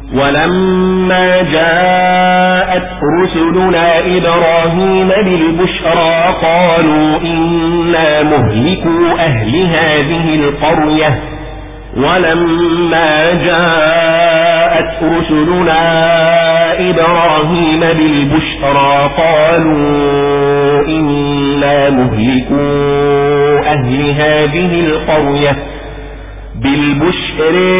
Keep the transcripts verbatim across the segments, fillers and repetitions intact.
ولما جاءت رسلنا إبراهيم بالبشرى قالوا إنا مهلكو أهل هذه القرية ولما جاءت رسلنا إبراهيم بالبشرى قالوا إنا مهلكو أهل هذه القرية بالبشر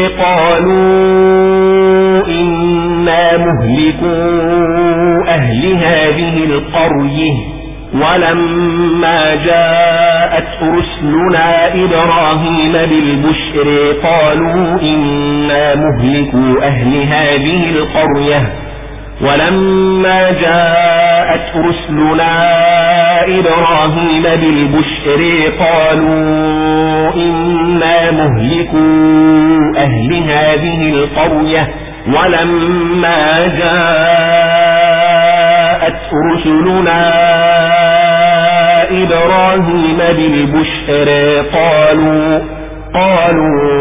قالوا إنا مهلكو أهل هذه القرية ولما جاءت رسلنا إبراهيم بالبشر قالوا إنا مهلكو أهل هذه القرية ولما جاءت رسلنا إبراهيم بالبشر قالوا إنا مهلكو أهل هذه القرية ولما جاءت رسلنا إبراهيم بالبشر قالوا قالوا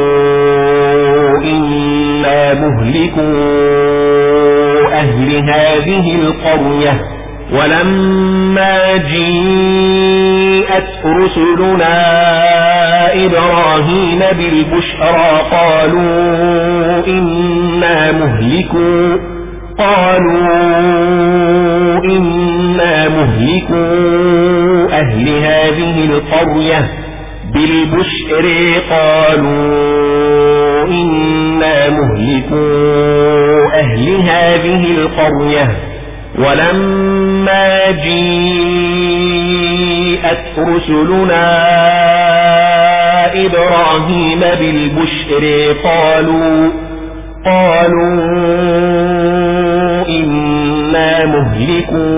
إنا مهلكو أهل هذه القرية ولما جاءت رسلنا إبراهيم بالبشرى قالوا إنا مهلكو قالوا إنا مهلكو أهل هذه القرية بالبشر قالوا إنا مهلكو أهل هذه القرية ولما جاءت رسلنا إبراهيم بالبشر قالوا قالوا إنا مهلكو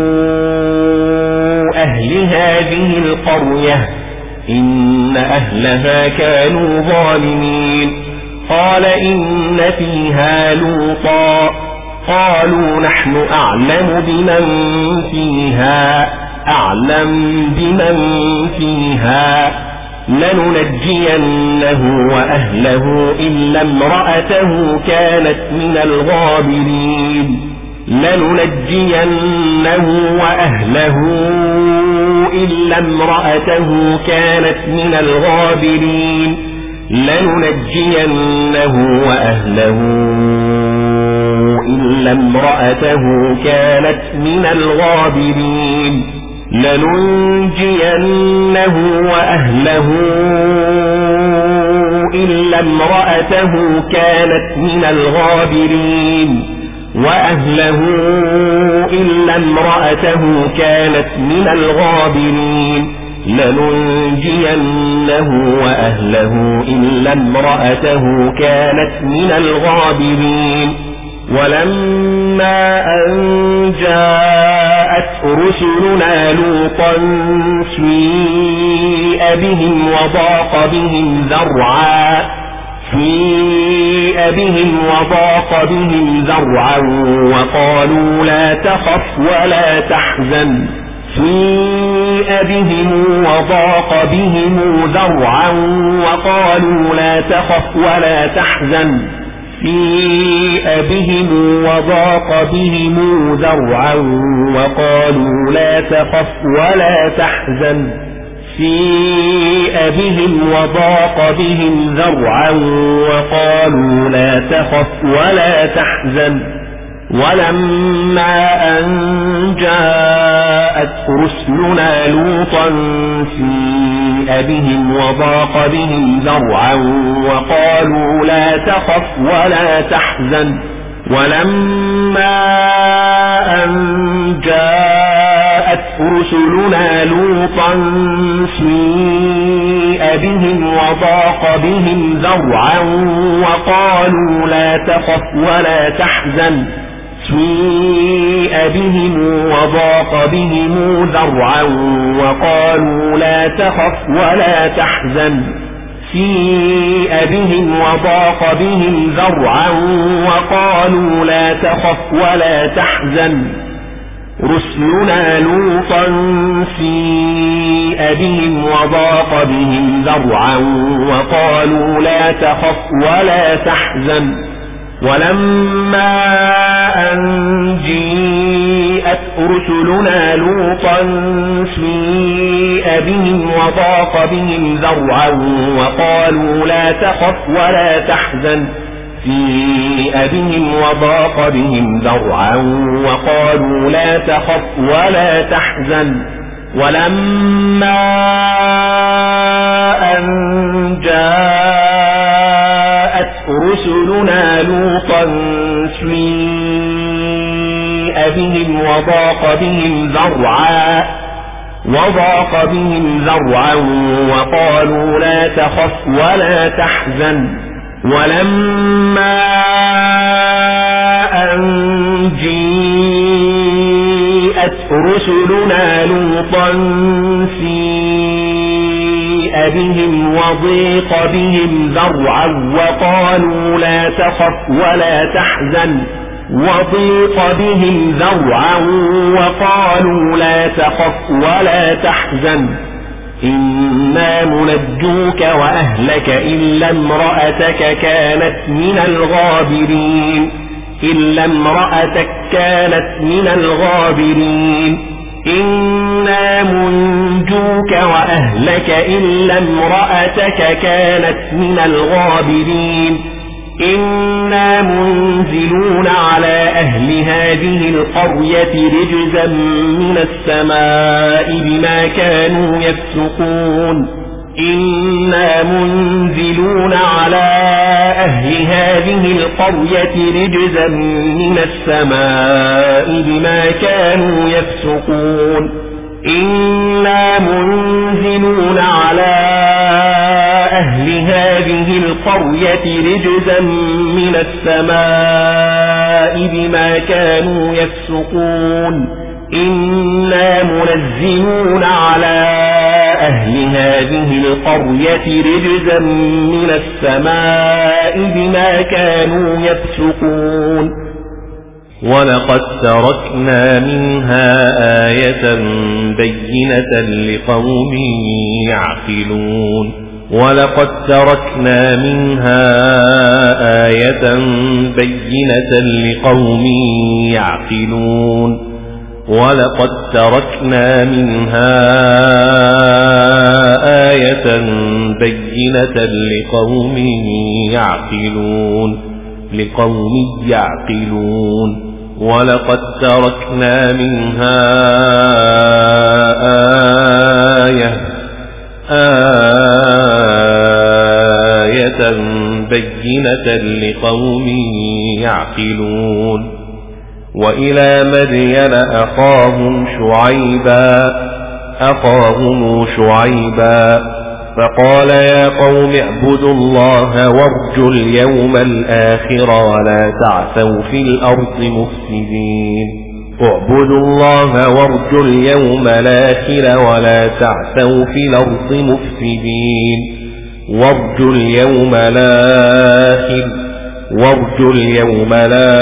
أهل هذه القرية إن أهلها كانوا ظالمين قال إن فيها لوطا قالوا نحن أعلم بمن فيها أعلم بمن فيها لننجينه وأهله إلا امرأته كانت من الغابرين لننجينه وأهله إلا امرأته كانت من الغابرين لننجينه وأهله إلا امرأته كانت من الغابرين لننجينه وأهله إلا امرأته كانت من الغابرين وأهله إلا امرأته كانت من الغابرين لننجينه وأهله إلا امرأته كانت من الغابرين ولما أن جاءت رسلنا لوطا سيء بهم وضاق بهم ذرعا سيء بهم وضاق بهم ذرعا وقالوا لا تخف ولا تحزن سيء بهم وضاق بهم ذرعا وقالوا لا تخف ولا تحزن سيء بهم وضاق بهم ذرعا وقالوا لا تخف ولا تحزن سيء بهم وضاق بهم ذرعا وقالوا لا تخف ولا تحزن ولما أن جاءت رسلنا لوطا سيء بهم وضاق بهم ذرعا وقالوا لا تخف ولا تحزن ولما أن جاءت رسلنا لوطا سيء بهم وضاق بهم ذرعا وقالوا لا تخف ولا تحزن سيء بهم وضاق بهم ذرعا وقالوا لا تخف ولا تحزن سيء بهم وضاق بهم ذرعا وقالوا لا تخف ولا تحزن رسلنا لوطا سيء بهم وضاق بهم ذرعا وقالوا لا تخف ولا تحزن ولما رسلنا لوطا سيء بهم وضاق بهم ذرعا وقالوا لا تخف ولا تحزن سيء بهم وضاق بهم ذرعا وقالوا لا تخف ولا تحزن ولما أن جاءت رسلنا لوطا سيء بهم وضاق بهم ذرعا وضاق بهم ذرعا وقالوا لا تخف ولا تحزن ولما أن جاءت رسلنا لوطا سيء بهم وضيق بهم ذرعا وقالوا لا تخف ولا تحزن وضيق بهم ذرعا وقالوا لا تخف ولا تحزن إنا منجوك وأهلك إلا امرأتك كانت من الغابرين إلا امرأتك كانت من الغابرين إنا منجوك وأهلك إلا امرأتك كانت من الغابرين إنا منزلون على أهل هذه القرية رجزا من السماء بما كانوا يفسقون إنا منزلون على أهل هذه القرية رجزا من السماء بما كانوا يفسقون إنا منزلون على أهل هذه القرية رجزا من السماء بما كانوا يفسقون إنا منزلون على أهل هذه القرية رجزا من السماء بما كانوا يفسقون ولقد تركنا منها آية بينة لقوم يعقلون ولقد تركنا منها آية بينة لقوم يعقلون ولقد تركنا منها آية بينة لقوم يعقلون لقوم يعقلون ولقد تركنا منها آية آية بينة لقوم يعقلون وإلى مدين أخاهم شعيبا أخاهم شعيبا فقال يا قوم اعبدوا الله وارجوا اليوم الآخر ولا تعثوا في الأرض مفسدين اعبدوا الله وارجوا اليوم الآخر ولا تعثوا في الأرض مفسدين وارجوا اليوم الآخر وارجوا اليوم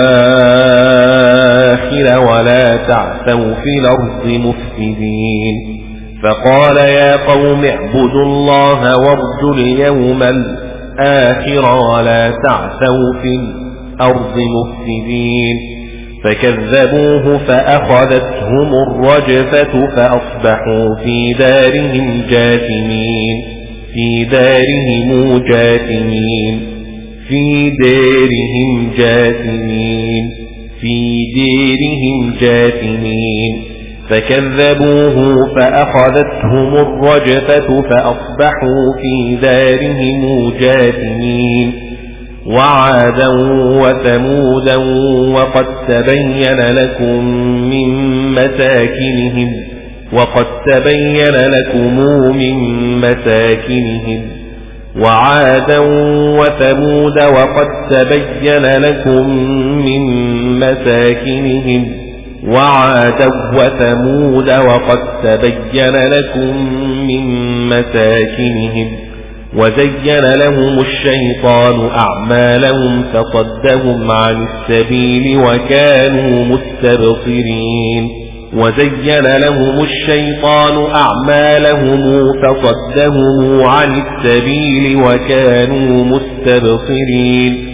الآخر ولا تعثوا في الأرض مفسدين فقال يا قوم اعبدوا الله وارجوا اليوم الآخر ولا تعثوا في الأرض مفسدين فكذبوه فأخذتهم الرجفة فأصبحوا في دارهم جاثمين في دارهم جاثمين في دارهم جاثمين في دارهم جاثمين فكذبوه فأخذتهم الرجفة فأصبحوا في دارهم جاثمين وعادا وثمودا وقد تبين لكم من مساكنهم وقد تبين لكم من مساكنهم وعادا وثمود وقد تبين لكم من مساكنهم وعادا وثمود وقد تبين لكم من مساكنهم وزين لهم الشيطان أعمالهم فصدهم عن السبيل وكانوا مستبصرين وزين لهم الشيطان أعمالهم فصدهم عن السبيل وكانوا مستبصرين